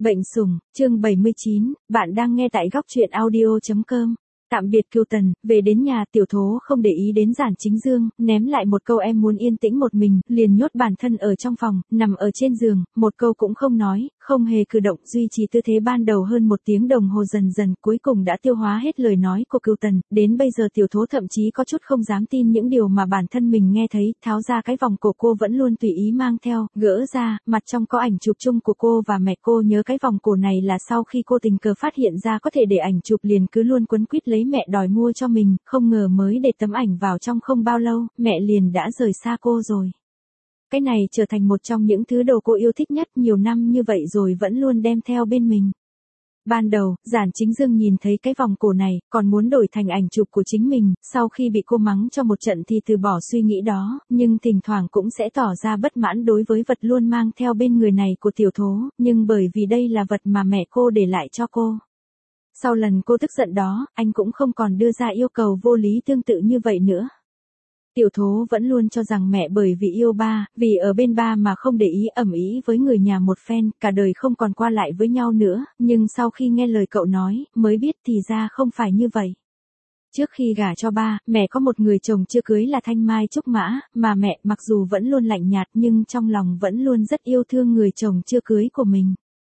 Bệnh sủng, chương 79, bạn đang nghe tại góc truyện audio.com. Tạm biệt Cừu Tần, về đến nhà Tiểu Thố không để ý đến Giản Chính Dương, ném lại một câu em muốn yên tĩnh một mình, liền nhốt bản thân ở trong phòng, nằm ở trên giường, một câu cũng không nói, không hề cử động, duy trì tư thế ban đầu hơn 1 tiếng đồng hồ dần dần cuối cùng đã tiêu hóa hết lời nói của Cừu Tần, đến bây giờ Tiểu Thố thậm chí có chút không dám tin những điều mà bản thân mình nghe thấy, tháo ra cái vòng cổ cô vẫn luôn tùy ý mang theo, gỡ ra, mặt trong có ảnh chụp chung của cô và mẹ cô, nhớ cái vòng cổ này là sau khi cô tình cờ phát hiện ra có thể để ảnh chụp liền cứ luôn quấn quýt lấy mẹ đòi mua cho mình, không ngờ mới để tấm ảnh vào trong không bao lâu, mẹ liền đã rời xa cô rồi. Cái này trở thành một trong những thứ đồ cô yêu thích nhất, nhiều năm như vậy rồi vẫn luôn đem theo bên mình. Ban đầu, Giản Chính Dương nhìn thấy cái vòng cổ này, còn muốn đổi thành ảnh chụp của chính mình, sau khi bị cô mắng cho một trận thì từ bỏ suy nghĩ đó, nhưng thỉnh thoảng cũng sẽ tỏ ra bất mãn đối với vật luôn mang theo bên người này của Tiểu Thố, nhưng bởi vì đây là vật mà mẹ cô để lại cho cô. Sau lần cô tức giận đó, anh cũng không còn đưa ra yêu cầu vô lý tương tự như vậy nữa. Tiểu Thố vẫn luôn cho rằng mẹ bởi vì yêu ba, vì ở bên ba mà không để ý ầm ĩ với người nhà một phen, cả đời không còn qua lại với nhau nữa, nhưng sau khi nghe lời cậu nói, mới biết thì ra không phải như vậy. Trước khi gả cho ba, mẹ có một người chồng chưa cưới là Thanh Mai Trúc Mã, mà mẹ mặc dù vẫn luôn lạnh nhạt nhưng trong lòng vẫn luôn rất yêu thương người chồng chưa cưới của mình.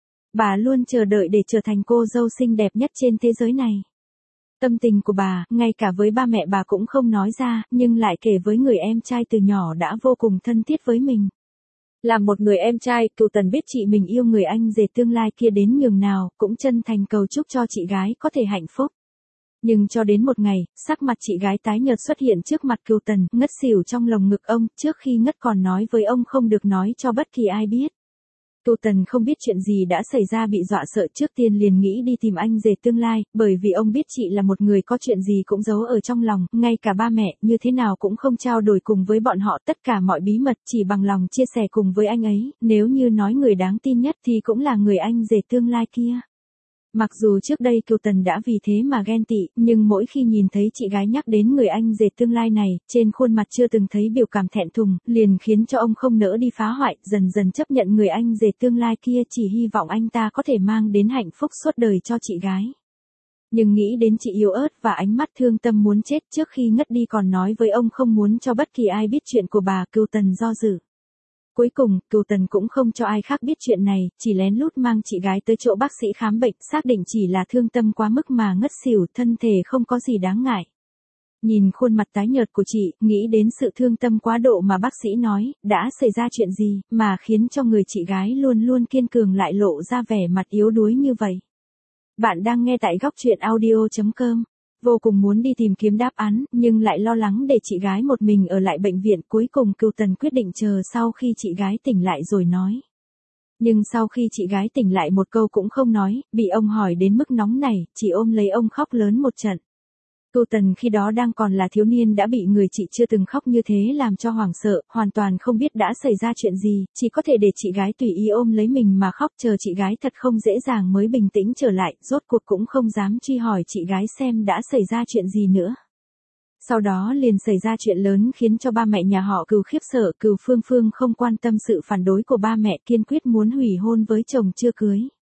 Bà luôn chờ đợi để trở thành cô dâu xinh đẹp nhất trên thế giới này. Tâm tình của bà, ngay cả với ba mẹ bà cũng không nói ra, nhưng lại kể với người em trai từ nhỏ đã vô cùng thân thiết với mình. Là một người em trai, Cừu Tần biết chị mình yêu người anh rể tương lai kia đến nhường nào, cũng chân thành cầu chúc cho chị gái có thể hạnh phúc. Nhưng cho đến một ngày, sắc mặt chị gái tái nhợt xuất hiện trước mặt Cừu Tần, ngất xỉu trong lồng ngực ông, trước khi ngất còn nói với ông không được nói cho bất kỳ ai biết. Cừu Tần không biết chuyện gì đã xảy ra, bị dọa sợ, trước tiên liền nghĩ đi tìm anh rể tương lai, bởi vì ông biết chị là một người có chuyện gì cũng giấu ở trong lòng, ngay cả ba mẹ như thế nào cũng không trao đổi cùng với bọn họ tất cả mọi bí mật, chỉ bằng lòng chia sẻ cùng với anh ấy, nếu như nói người đáng tin nhất thì cũng là người anh rể tương lai kia. Mặc dù trước đây Cừu Tần đã vì thế mà ghen tị, nhưng mỗi khi nhìn thấy chị gái nhắc đến người anh rể tương lai này, trên khuôn mặt chưa từng thấy biểu cảm thẹn thùng, liền khiến cho ông không nỡ đi phá hoại, dần dần chấp nhận người anh rể tương lai kia, chỉ hy vọng anh ta có thể mang đến hạnh phúc suốt đời cho chị gái. Nhưng nghĩ đến chị yếu ớt và ánh mắt thương tâm muốn chết, trước khi ngất đi còn nói với ông không muốn cho bất kỳ ai biết chuyện của bà, Cừu Tần do dự. Cuối cùng, Cừu Tần cũng không cho ai khác biết chuyện này, chỉ lén lút mang chị gái tới chỗ bác sĩ khám bệnh, xác định chỉ là thương tâm quá mức mà ngất xỉu, thân thể không có gì đáng ngại. Nhìn khuôn mặt tái nhợt của chị, nghĩ đến sự thương tâm quá độ mà bác sĩ nói, đã xảy ra chuyện gì, mà khiến cho người chị gái luôn luôn kiên cường lại lộ ra vẻ mặt yếu đuối như vậy. Bạn đang nghe tại góc truyện audio.com. Vô cùng muốn đi tìm kiếm đáp án, nhưng lại lo lắng để chị gái một mình ở lại bệnh viện, cuối cùng Cừu Tần quyết định chờ sau khi chị gái tỉnh lại rồi nói. Nhưng sau khi chị gái tỉnh lại một câu cũng không nói, bị ông hỏi đến mức nóng này, chỉ ôm lấy ông khóc lớn một trận. Cừu Tần khi đó đang còn là thiếu niên đã bị người chị chưa từng khóc như thế làm cho hoảng sợ, hoàn toàn không biết đã xảy ra chuyện gì, chỉ có thể để chị gái tùy ý ôm lấy mình mà khóc, chờ chị gái thật không dễ dàng mới bình tĩnh trở lại, rốt cuộc cũng không dám truy hỏi chị gái xem đã xảy ra chuyện gì nữa. Sau đó liền xảy ra chuyện lớn khiến cho ba mẹ nhà họ Cừu khiếp sợ, Cừu Phương Phương không quan tâm sự phản đối của ba mẹ, kiên quyết muốn hủy hôn với chồng chưa cưới.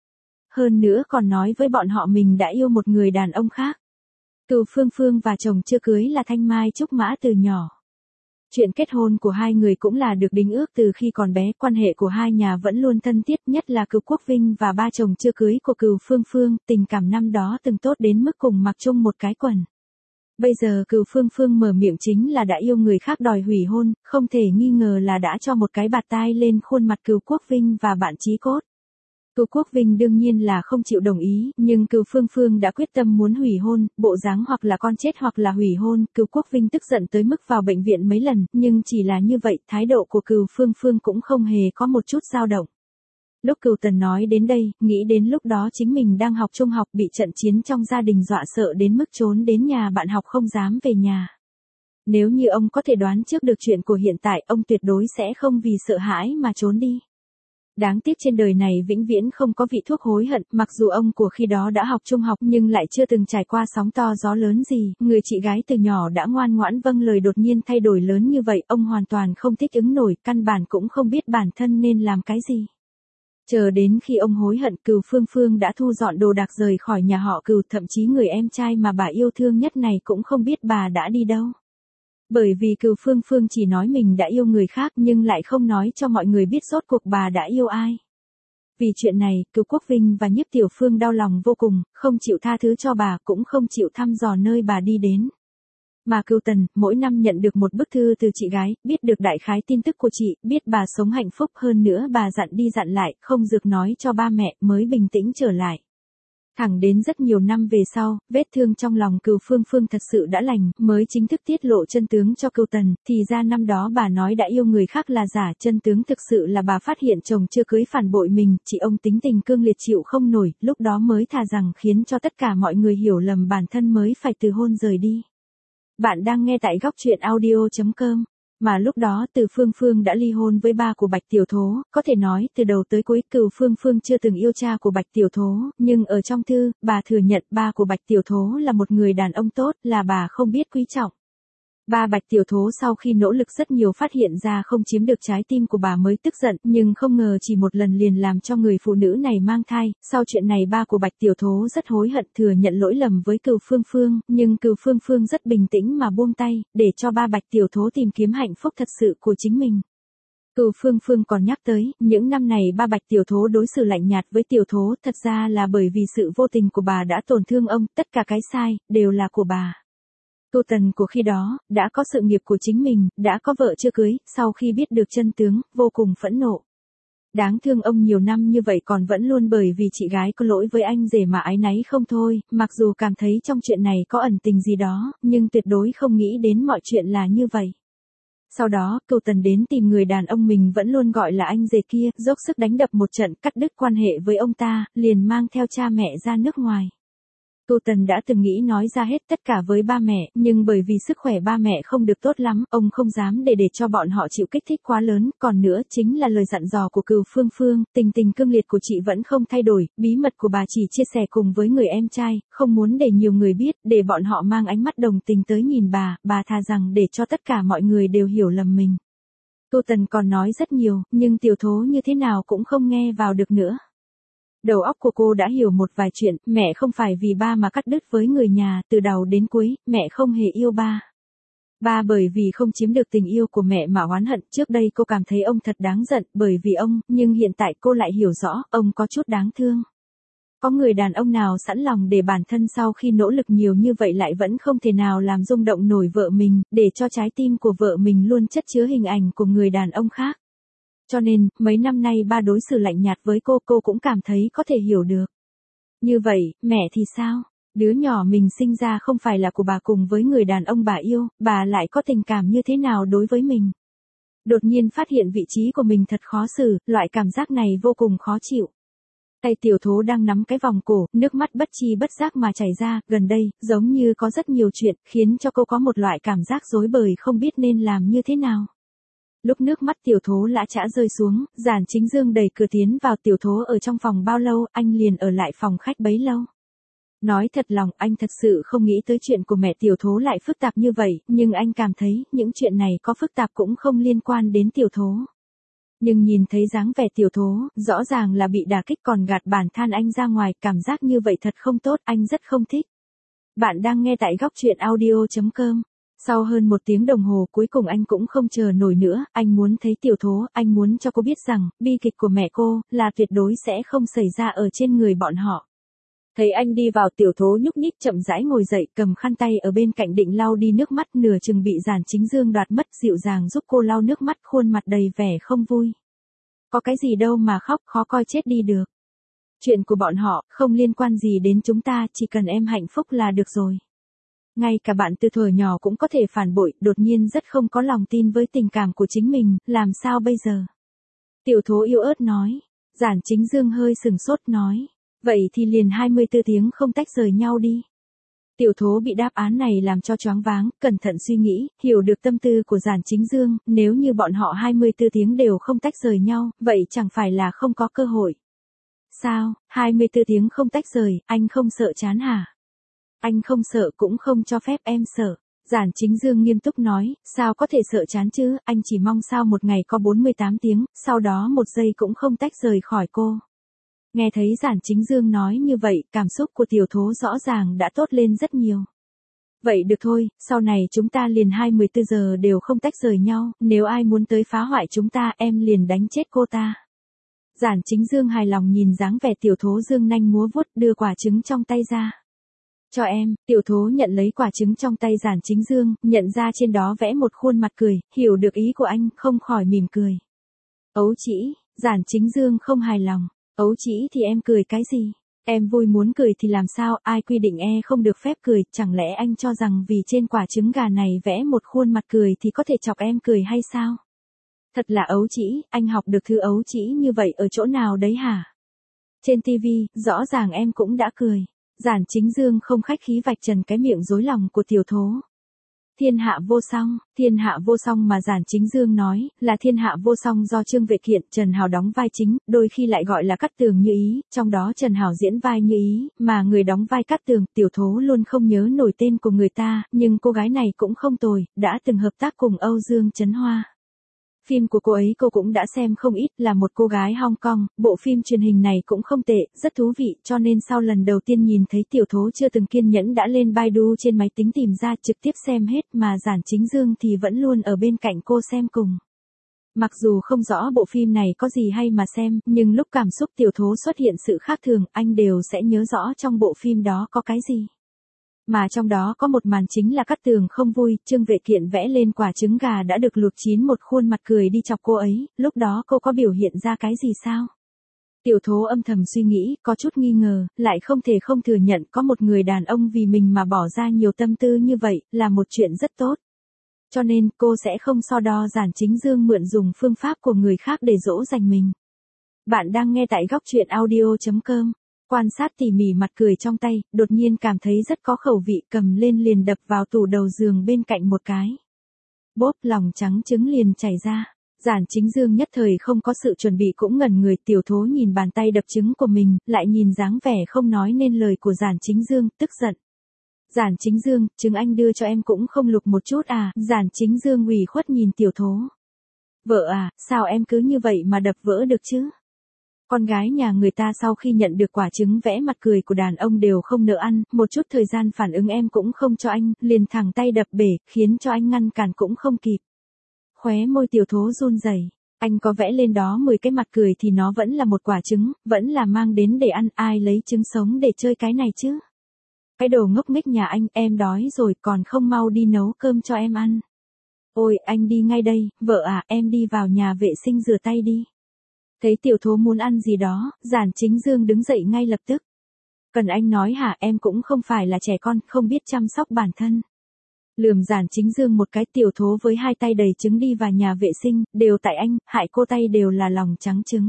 Hơn nữa còn nói với bọn họ mình đã yêu một người đàn ông khác. Cừu Phương Phương và chồng chưa cưới là Thanh Mai Trúc Mã từ nhỏ. Chuyện kết hôn của hai người cũng là được đính ước từ khi còn bé, quan hệ của hai nhà vẫn luôn thân thiết, nhất là Cừu Quốc Vinh và ba chồng chưa cưới của Cừu Phương Phương, tình cảm năm đó từng tốt đến mức cùng mặc chung một cái quần. Bây giờ Cừu Phương Phương mở miệng chính là đã yêu người khác đòi hủy hôn, không thể nghi ngờ là đã cho một cái bạt tai lên khuôn mặt Cừu Quốc Vinh và bạn chí cốt. Cừu Quốc Vinh đương nhiên là không chịu đồng ý, nhưng Cừu Phương Phương đã quyết tâm muốn hủy hôn, bộ dáng hoặc là con chết hoặc là hủy hôn, Cừu Quốc Vinh tức giận tới mức vào bệnh viện mấy lần, nhưng chỉ là như vậy, thái độ của Cừu Phương Phương cũng không hề có một chút dao động. Lúc Cừu Tần nói đến đây, nghĩ đến lúc đó chính mình đang học trung học bị trận chiến trong gia đình dọa sợ đến mức trốn đến nhà bạn học không dám về nhà. Nếu như ông có thể đoán trước được chuyện của hiện tại, ông tuyệt đối sẽ không vì sợ hãi mà trốn đi. Đáng tiếc trên đời này vĩnh viễn không có vị thuốc hối hận, mặc dù ông của khi đó đã học trung học nhưng lại chưa từng trải qua sóng to gió lớn gì, người chị gái từ nhỏ đã ngoan ngoãn vâng lời đột nhiên thay đổi lớn như vậy, ông hoàn toàn không thích ứng nổi, căn bản cũng không biết bản thân nên làm cái gì. Chờ đến khi ông hối hận, Cừu Phương Phương đã thu dọn đồ đạc rời khỏi nhà họ Cừu, thậm chí người em trai mà bà yêu thương nhất này cũng không biết bà đã đi đâu. Bởi vì Cừu Phương Phương chỉ nói mình đã yêu người khác nhưng lại không nói cho mọi người biết rốt cuộc bà đã yêu ai. Vì chuyện này, Cừu Quốc Vinh và Nhiếp Tiểu Phương đau lòng vô cùng, không chịu tha thứ cho bà, cũng không chịu thăm dò nơi bà đi đến. Mà Cừu Tần, mỗi năm nhận được một bức thư từ chị gái, biết được đại khái tin tức của chị, biết bà sống hạnh phúc, hơn nữa bà dặn đi dặn lại, không được nói cho ba mẹ, mới bình tĩnh trở lại. Thẳng đến rất nhiều năm về sau, vết thương trong lòng Cừu Phương Phương thật sự đã lành, mới chính thức tiết lộ chân tướng cho Cừu Tần, thì ra năm đó bà nói đã yêu người khác là giả, chân tướng thực sự là bà phát hiện chồng chưa cưới phản bội mình, chị ông tính tình cương liệt chịu không nổi, lúc đó mới thà rằng khiến cho tất cả mọi người hiểu lầm bản thân mới phải từ hôn rời đi. Bạn đang nghe tại góc truyện audio.com. Mà lúc đó Từ Phương Phương đã ly hôn với ba của Bạch Tiểu Thố, có thể nói từ đầu tới cuối Cừu Phương Phương chưa từng yêu cha của Bạch Tiểu Thố, nhưng ở trong thư, bà thừa nhận ba của Bạch Tiểu Thố là một người đàn ông tốt, là bà không biết quý trọng. Ba Bạch Tiểu Thố sau khi nỗ lực rất nhiều phát hiện ra không chiếm được trái tim của bà mới tức giận, nhưng không ngờ chỉ một lần liền làm cho người phụ nữ này mang thai. Sau chuyện này ba của Bạch Tiểu Thố rất hối hận, thừa nhận lỗi lầm với Cừu Phương Phương, nhưng Cừu Phương Phương rất bình tĩnh mà buông tay, để cho ba Bạch Tiểu Thố tìm kiếm hạnh phúc thật sự của chính mình. Cừu Phương Phương còn nhắc tới, những năm này ba Bạch Tiểu Thố đối xử lạnh nhạt với Tiểu Thố, thật ra là bởi vì sự vô tình của bà đã tổn thương ông, tất cả cái sai, đều là của bà. Cừu Tần của khi đó, đã có sự nghiệp của chính mình, đã có vợ chưa cưới, sau khi biết được chân tướng, vô cùng phẫn nộ. Đáng thương ông nhiều năm như vậy còn vẫn luôn bởi vì chị gái có lỗi với anh rể mà áy náy không thôi, mặc dù cảm thấy trong chuyện này có ẩn tình gì đó, nhưng tuyệt đối không nghĩ đến mọi chuyện là như vậy. Sau đó, Cừu Tần đến tìm người đàn ông mình vẫn luôn gọi là anh rể kia, dốc sức đánh đập một trận, cắt đứt quan hệ với ông ta, liền mang theo cha mẹ ra nước ngoài. Cừu Tần đã từng nghĩ nói ra hết tất cả với ba mẹ, nhưng bởi vì sức khỏe ba mẹ không được tốt lắm, ông không dám để cho bọn họ chịu kích thích quá lớn, còn nữa chính là lời dặn dò của Cừu Phương Phương, tình tình cương liệt của chị vẫn không thay đổi, bí mật của bà chỉ chia sẻ cùng với người em trai, không muốn để nhiều người biết, để bọn họ mang ánh mắt đồng tình tới nhìn bà thà rằng để cho tất cả mọi người đều hiểu lầm mình. Cừu Tần còn nói rất nhiều, nhưng Tiểu Thố như thế nào cũng không nghe vào được nữa. Đầu óc của cô đã hiểu một vài chuyện, mẹ không phải vì ba mà cắt đứt với người nhà, từ đầu đến cuối, mẹ không hề yêu ba. Ba bởi vì không chiếm được tình yêu của mẹ mà oán hận, trước đây cô cảm thấy ông thật đáng giận, bởi vì ông, nhưng hiện tại cô lại hiểu rõ, ông có chút đáng thương. Có người đàn ông nào sẵn lòng để bản thân sau khi nỗ lực nhiều như vậy lại vẫn không thể nào làm rung động nổi vợ mình, để cho trái tim của vợ mình luôn chất chứa hình ảnh của người đàn ông khác. Cho nên, mấy năm nay ba đối xử lạnh nhạt với cô cũng cảm thấy có thể hiểu được. Như vậy, mẹ thì sao? Đứa nhỏ mình sinh ra không phải là của bà cùng với người đàn ông bà yêu, bà lại có tình cảm như thế nào đối với mình? Đột nhiên phát hiện vị trí của mình thật khó xử, loại cảm giác này vô cùng khó chịu. Tay Tiểu Thố đang nắm cái vòng cổ, nước mắt bất chi bất giác mà chảy ra, gần đây, giống như có rất nhiều chuyện, khiến cho cô có một loại cảm giác rối bời không biết nên làm như thế nào. Lúc nước mắt Tiểu Thố lã chã rơi xuống, Giản Chính Dương đẩy cửa tiến vào. Tiểu Thố ở trong phòng bao lâu, anh liền ở lại phòng khách bấy lâu. Nói thật lòng, anh thật sự không nghĩ tới chuyện của mẹ Tiểu Thố lại phức tạp như vậy, nhưng anh cảm thấy, những chuyện này có phức tạp cũng không liên quan đến Tiểu Thố. Nhưng nhìn thấy dáng vẻ Tiểu Thố, rõ ràng là bị đả kích còn gạt bản than anh ra ngoài, cảm giác như vậy thật không tốt, anh rất không thích. Bạn đang nghe tại góc truyện audio.com. Sau hơn 1 tiếng đồng hồ cuối cùng anh cũng không chờ nổi nữa, anh muốn thấy Tiểu Thố, anh muốn cho cô biết rằng, bi kịch của mẹ cô, là tuyệt đối sẽ không xảy ra ở trên người bọn họ. Thấy anh đi vào, Tiểu Thố nhúc nhích chậm rãi ngồi dậy, cầm khăn tay ở bên cạnh định lau đi nước mắt, nửa chừng bị Giản Chính Dương đoạt mất, dịu dàng giúp cô lau nước mắt, khuôn mặt đầy vẻ không vui. Có cái gì đâu mà khóc, khó coi chết đi được. Chuyện của bọn họ, không liên quan gì đến chúng ta, chỉ cần em hạnh phúc là được rồi. Ngay cả bạn từ thuở nhỏ cũng có thể phản bội, đột nhiên rất không có lòng tin với tình cảm của chính mình, làm sao bây giờ? Tiểu Thố yếu ớt nói. Giản Chính Dương hơi sừng sốt nói. Vậy thì liền 24 tiếng không tách rời nhau đi. Tiểu Thố bị đáp án này làm cho choáng váng, cẩn thận suy nghĩ, hiểu được tâm tư của Giản Chính Dương, nếu như bọn họ 24 tiếng đều không tách rời nhau, vậy chẳng phải là không có cơ hội. Sao, 24 tiếng không tách rời, anh không sợ chán hả? Anh không sợ cũng không cho phép em sợ. Giản Chính Dương nghiêm túc nói, sao có thể sợ chán chứ, anh chỉ mong sao một ngày có 48 tiếng, sau đó một giây cũng không tách rời khỏi cô. Nghe thấy Giản Chính Dương nói như vậy, cảm xúc của tiểu thố rõ ràng đã tốt lên rất nhiều. Vậy được thôi, sau này chúng ta liền 24 giờ đều không tách rời nhau, nếu ai muốn tới phá hoại chúng ta em liền đánh chết cô ta. Giản Chính Dương hài lòng nhìn dáng vẻ tiểu thố dương nanh múa vuốt đưa quả trứng trong tay ra. Cho em, tiểu thố nhận lấy quả trứng trong tay Giản Chính Dương, nhận ra trên đó vẽ một khuôn mặt cười, hiểu được ý của anh, không khỏi mỉm cười. Ấu trĩ, Giản Chính Dương không hài lòng, ấu trĩ thì em cười cái gì? Em vui muốn cười thì làm sao, ai quy định không được phép cười, chẳng lẽ anh cho rằng vì trên quả trứng gà này vẽ một khuôn mặt cười thì có thể chọc em cười hay sao? Thật là ấu trĩ, anh học được thứ ấu trĩ như vậy ở chỗ nào đấy hả? Trên TV, rõ ràng em cũng đã cười. Giản Chính Dương không khách khí vạch trần cái miệng rối lòng của tiểu thố. Thiên hạ vô song mà Giản Chính Dương nói, là thiên hạ vô song do Trương Vệ Kiện, Trần Hào đóng vai chính, đôi khi lại gọi là Cát Tường Như Ý, trong đó Trần Hào diễn vai Như Ý, mà người đóng vai Cát Tường, tiểu thố luôn không nhớ nổi tên của người ta, nhưng cô gái này cũng không tồi, đã từng hợp tác cùng Âu Dương Trấn Hoa. Phim của cô ấy cô cũng đã xem không ít, là một cô gái Hong Kong, bộ phim truyền hình này cũng không tệ, rất thú vị, cho nên sau lần đầu tiên nhìn thấy tiểu thố chưa từng kiên nhẫn đã lên Baidu trên máy tính tìm ra trực tiếp xem hết, mà Giản Chính Dương thì vẫn luôn ở bên cạnh cô xem cùng. Mặc dù không rõ bộ phim này có gì hay mà xem, nhưng lúc cảm xúc tiểu thố xuất hiện sự khác thường, anh đều sẽ nhớ rõ trong bộ phim đó có cái gì. Mà trong đó có một màn chính là Cát Tường không vui, Trương Vệ Kiện vẽ lên quả trứng gà đã được luộc chín một khuôn mặt cười đi chọc cô ấy, lúc đó cô có biểu hiện ra cái gì sao? Tiểu thố âm thầm suy nghĩ, có chút nghi ngờ, lại không thể không thừa nhận có một người đàn ông vì mình mà bỏ ra nhiều tâm tư như vậy, là một chuyện rất tốt. Cho nên, cô sẽ không so đo Giản Chính Dương mượn dùng phương pháp của người khác để dỗ dành mình. Bạn đang nghe tại góc truyện audio.com. Quan sát tỉ mỉ mặt cười trong tay, đột nhiên cảm thấy rất có khẩu vị, cầm lên liền đập vào tủ đầu giường bên cạnh một cái. Bốp, lòng trắng trứng liền chảy ra. Giản Chính Dương nhất thời không có sự chuẩn bị cũng ngẩn người, tiểu thố nhìn bàn tay đập trứng của mình, lại nhìn dáng vẻ không nói nên lời của Giản Chính Dương, tức giận. Giản Chính Dương, trứng anh đưa cho em cũng không luộc một chút à? Giản Chính Dương ủy khuất nhìn tiểu thố. Vợ à, sao em cứ như vậy mà đập vỡ được chứ? Con gái nhà người ta sau khi nhận được quả trứng vẽ mặt cười của đàn ông đều không nỡ ăn, một chút thời gian phản ứng em cũng không cho anh, liền thẳng tay đập bể, khiến cho anh ngăn cản cũng không kịp. Khóe môi tiểu thố run rẩy. Anh có vẽ lên đó 10 cái mặt cười thì nó vẫn là một quả trứng, vẫn là mang đến để ăn, ai lấy trứng sống để chơi cái này chứ? Cái đồ ngốc nghếch nhà anh, em đói rồi còn không mau đi nấu cơm cho em ăn. Ôi, anh đi ngay đây, vợ à, em đi vào nhà vệ sinh rửa tay đi. Thấy tiểu thố muốn ăn gì đó, Giản Chính Dương đứng dậy ngay lập tức. Cần anh nói hả, em cũng không phải là trẻ con, không biết chăm sóc bản thân. Lườm Giản Chính Dương một cái, tiểu thố với hai tay đầy trứng đi vào nhà vệ sinh, đều tại anh, hại cô tay đều là lòng trắng trứng.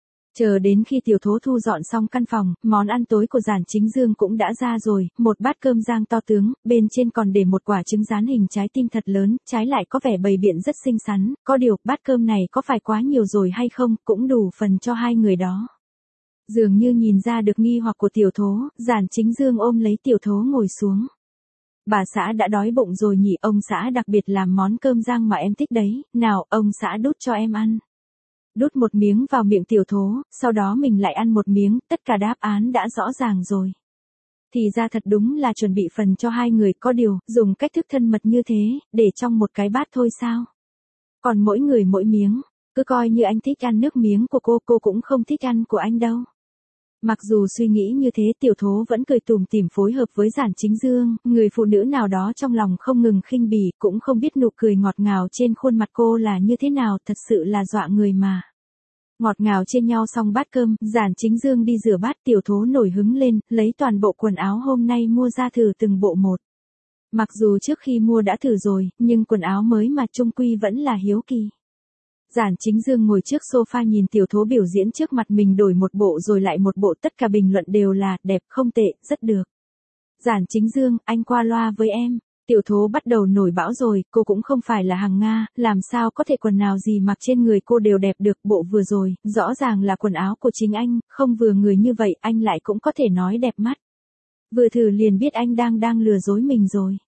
Chờ đến khi tiểu thố thu dọn xong căn phòng, món ăn tối của Giản Chính Dương cũng đã ra rồi, một bát cơm rang to tướng, bên trên còn để một quả trứng rán hình trái tim thật lớn, trái lại có vẻ bày biện rất xinh xắn, có điều, bát cơm này có phải quá nhiều rồi hay không, cũng đủ phần cho hai người đó. Dường như nhìn ra được nghi hoặc của tiểu thố, Giản Chính Dương ôm lấy tiểu thố ngồi xuống. Bà xã đã đói bụng rồi nhỉ, ông xã đặc biệt làm món cơm rang mà em thích đấy, nào, ông xã đút cho em ăn. Đút một miếng vào miệng tiểu thố, sau đó mình lại ăn một miếng, tất cả đáp án đã rõ ràng rồi. Thì ra thật đúng là chuẩn bị phần cho hai người, có điều, dùng cách thức thân mật như thế, để trong một cái bát thôi sao? Còn mỗi người mỗi miếng, cứ coi như anh thích ăn nước miếng của cô cũng không thích ăn của anh đâu. Mặc dù suy nghĩ như thế, tiểu thố vẫn cười tủm tỉm phối hợp với Giản Chính Dương, người phụ nữ nào đó trong lòng không ngừng khinh bỉ, cũng không biết nụ cười ngọt ngào trên khuôn mặt cô là như thế nào, thật sự là dọa người mà. Ngọt ngào trên nhau xong bát cơm, Giản Chính Dương đi rửa bát, tiểu thố nổi hứng lên, lấy toàn bộ quần áo hôm nay mua ra thử từng bộ một. Mặc dù trước khi mua đã thử rồi, nhưng quần áo mới mà chung quy vẫn là hiếu kỳ. Giản Chính Dương ngồi trước sofa nhìn tiểu thố biểu diễn trước mặt mình đổi một bộ rồi lại một bộ, tất cả bình luận đều là, đẹp, không tệ, rất được. Giản Chính Dương, anh qua loa với em. Tiểu thố bắt đầu nổi bão rồi, cô cũng không phải là hàng Nga, làm sao có thể quần nào gì mặc trên người cô đều đẹp được, bộ vừa rồi, rõ ràng là quần áo của chính anh, không vừa người như vậy, anh lại cũng có thể nói đẹp mắt. Vừa thử liền biết anh đang lừa dối mình rồi.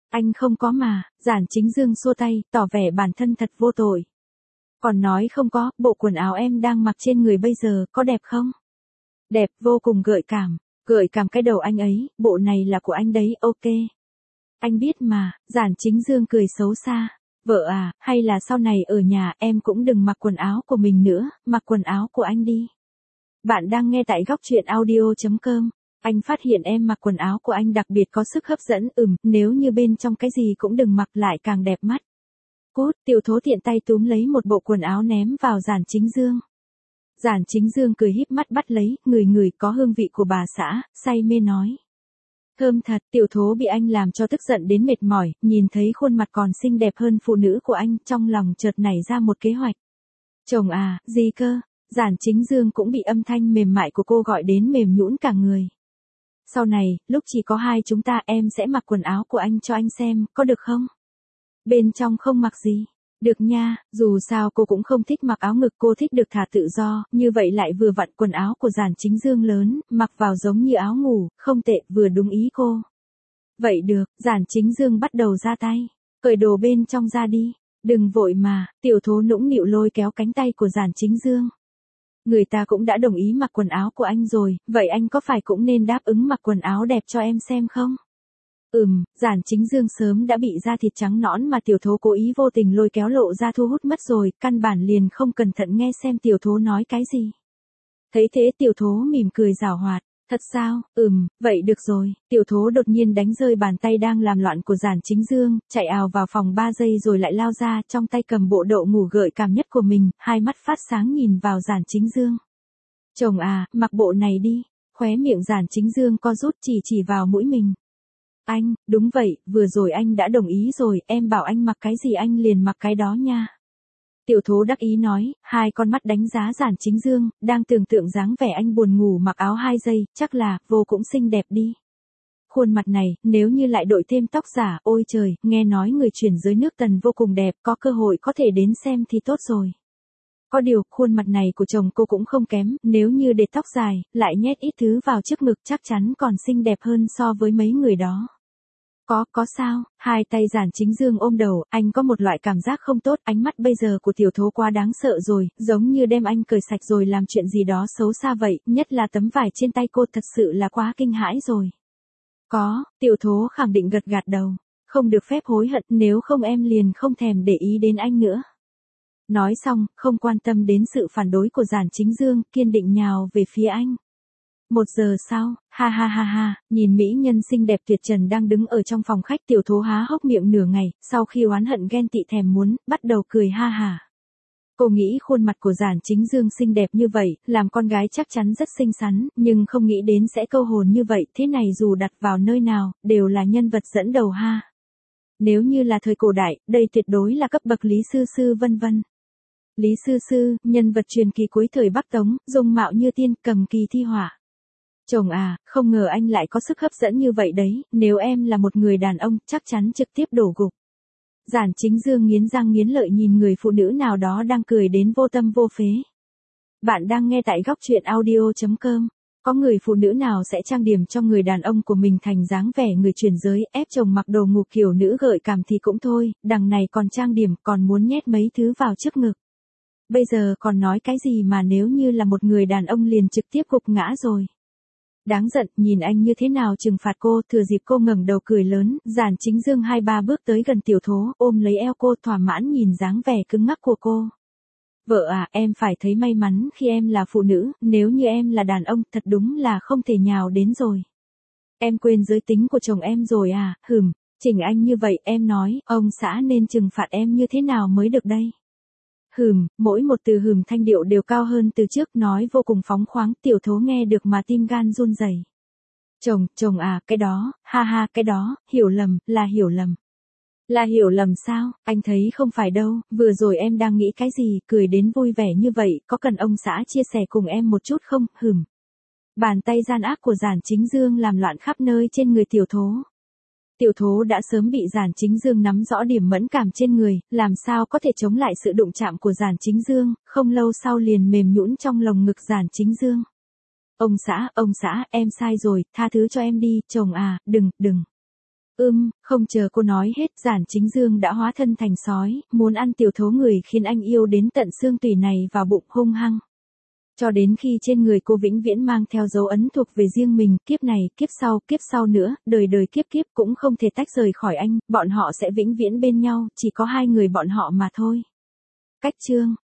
Anh không có mà, Giản Chính Dương xua tay, tỏ vẻ bản thân thật vô tội. Còn nói không có, bộ quần áo em đang mặc trên người bây giờ, có đẹp không? Đẹp, vô cùng gợi cảm cái đầu anh ấy, bộ này là của anh đấy, ok. Anh biết mà, Giản Chính Dương cười xấu xa. Vợ à, hay là sau này ở nhà em cũng đừng mặc quần áo của mình nữa, mặc quần áo của anh đi. Bạn đang nghe tại góc chuyện audio.com. Anh phát hiện em mặc quần áo của anh đặc biệt có sức hấp dẫn, nếu như bên trong cái gì cũng đừng mặc lại càng đẹp mắt. Cút, Tiểu Thố tiện tay túm lấy một bộ quần áo ném vào Giản Chính Dương. Giản Chính Dương cười híp mắt bắt lấy, người có hương vị của bà xã, say mê nói. Thơm thật, Tiểu Thố bị anh làm cho tức giận đến mệt mỏi, nhìn thấy khuôn mặt còn xinh đẹp hơn phụ nữ của anh, trong lòng chợt nảy ra một kế hoạch. Chồng à, gì cơ? Giản Chính Dương cũng bị âm thanh mềm mại của cô gọi đến mềm nhũn cả người. Sau này, lúc chỉ có hai chúng ta em sẽ mặc quần áo của anh cho anh xem, có được không? Bên trong không mặc gì. Được nha, dù sao cô cũng không thích mặc áo ngực, cô thích được thả tự do, như vậy lại vừa vặn quần áo của Giản Chính Dương lớn, mặc vào giống như áo ngủ, không tệ, vừa đúng ý cô. Vậy được, Giản Chính Dương bắt đầu ra tay, cởi đồ bên trong ra đi, đừng vội mà, Tiểu Thố nũng nịu lôi kéo cánh tay của Giản Chính Dương. Người ta cũng đã đồng ý mặc quần áo của anh rồi, vậy anh có phải cũng nên đáp ứng mặc quần áo đẹp cho em xem không? Giản Chính Dương sớm đã bị da thịt trắng nõn mà Tiểu Thố cố ý vô tình lôi kéo lộ ra thu hút mất rồi, căn bản liền không cẩn thận nghe xem Tiểu Thố nói cái gì. Thấy thế Tiểu Thố mỉm cười giảo hoạt, thật sao, vậy được rồi, Tiểu Thố đột nhiên đánh rơi bàn tay đang làm loạn của Giản Chính Dương, chạy ào vào phòng 3 giây rồi lại lao ra, trong tay cầm bộ đậu ngủ gợi cảm nhất của mình, hai mắt phát sáng nhìn vào Giản Chính Dương. Chồng à, mặc bộ này đi, khóe miệng Giản Chính Dương co rút chỉ vào mũi mình. Anh, đúng vậy, vừa rồi anh đã đồng ý rồi, em bảo anh mặc cái gì anh liền mặc cái đó nha. Tiểu Thố đắc ý nói, hai con mắt đánh giá Giản Chính Dương, đang tưởng tượng dáng vẻ anh buồn ngủ mặc áo 2 giây, chắc là, vô cũng xinh đẹp đi. Khuôn mặt này, nếu như lại đội thêm tóc giả, ôi trời, nghe nói người chuyển giới nước Tần vô cùng đẹp, có cơ hội có thể đến xem thì tốt rồi. Có điều, khuôn mặt này của chồng cô cũng không kém, nếu như để tóc dài, lại nhét ít thứ vào trước ngực chắc chắn còn xinh đẹp hơn so với mấy người đó. Có sao, hai tay Giản Chính Dương ôm đầu, anh có một loại cảm giác không tốt, ánh mắt bây giờ của Tiểu Thố quá đáng sợ rồi, giống như đem anh cởi sạch rồi làm chuyện gì đó xấu xa vậy, nhất là tấm vải trên tay cô thật sự là quá kinh hãi rồi. Có, Tiểu Thố khẳng định gật đầu, không được phép hối hận, nếu không em liền không thèm để ý đến anh nữa. Nói xong, không quan tâm đến sự phản đối của Giản Chính Dương, kiên định nhào về phía anh. 1 giờ sau, ha, nhìn mỹ nhân xinh đẹp tuyệt trần đang đứng ở trong phòng khách, Tiểu Thố há hốc miệng nửa ngày, sau khi oán hận ghen tị thèm muốn, bắt đầu cười ha hả. Cô nghĩ khuôn mặt của Giản Chính Dương xinh đẹp như vậy, làm con gái chắc chắn rất xinh xắn, nhưng không nghĩ đến sẽ câu hồn như vậy, thế này dù đặt vào nơi nào, đều là nhân vật dẫn đầu ha. Nếu như là thời cổ đại, đây tuyệt đối là cấp bậc Lý Sư Sư vân vân. Lý Sư Sư, nhân vật truyền kỳ cuối thời Bắc Tống, dung mạo như tiên, cầm kỳ thi họa. Chồng à, không ngờ anh lại có sức hấp dẫn như vậy đấy, nếu em là một người đàn ông, chắc chắn trực tiếp đổ gục. Giản Chính Dương nghiến răng nghiến lợi nhìn người phụ nữ nào đó đang cười đến vô tâm vô phế. Bạn đang nghe tại góc chuyện audio.com. Có người phụ nữ nào sẽ trang điểm cho người đàn ông của mình thành dáng vẻ người chuyển giới, ép chồng mặc đồ ngủ kiểu nữ gợi cảm thì cũng thôi, đằng này còn trang điểm, còn muốn nhét mấy thứ vào trước ngực. Bây giờ còn nói cái gì mà nếu như là một người đàn ông liền trực tiếp gục ngã rồi. Đáng giận, nhìn anh như thế nào trừng phạt cô, thừa dịp cô ngẩng đầu cười lớn, Giản Chính Dương 2-3 bước tới gần Tiểu Thố, ôm lấy eo cô, thỏa mãn nhìn dáng vẻ cứng ngắc của cô. Vợ à, em phải thấy may mắn khi em là phụ nữ, nếu như em là đàn ông, thật đúng là không thể nhào đến rồi. Em quên giới tính của chồng em rồi à, chỉnh anh như vậy, em nói, ông xã nên trừng phạt em như thế nào mới được đây? Mỗi một từ thanh điệu đều cao hơn từ trước, nói vô cùng phóng khoáng, Tiểu Thố nghe được mà tim gan run rẩy. Chồng à, cái đó, ha, cái đó, hiểu lầm, là hiểu lầm. Là hiểu lầm sao, anh thấy không phải đâu, vừa rồi em đang nghĩ cái gì, cười đến vui vẻ như vậy, có cần ông xã chia sẻ cùng em một chút không, Bàn tay gian ác của Giản Chính Dương làm loạn khắp nơi trên người Tiểu Thố. Tiểu Thố đã sớm bị Giản Chính Dương nắm rõ điểm mẫn cảm trên người, làm sao có thể chống lại sự đụng chạm của Giản Chính Dương, không lâu sau liền mềm nhũn trong lồng ngực Giản Chính Dương. Ông xã, em sai rồi, tha thứ cho em đi, chồng à, đừng. Không chờ cô nói hết, Giản Chính Dương đã hóa thân thành sói, muốn ăn tiểu thố người khiến anh yêu đến tận xương tủy này vào bụng hung hăng. Cho đến khi trên người cô vĩnh viễn mang theo dấu ấn thuộc về riêng mình, kiếp này, kiếp sau nữa, đời đời kiếp kiếp cũng không thể tách rời khỏi anh, bọn họ sẽ vĩnh viễn bên nhau, chỉ có hai người bọn họ mà thôi. Cách chương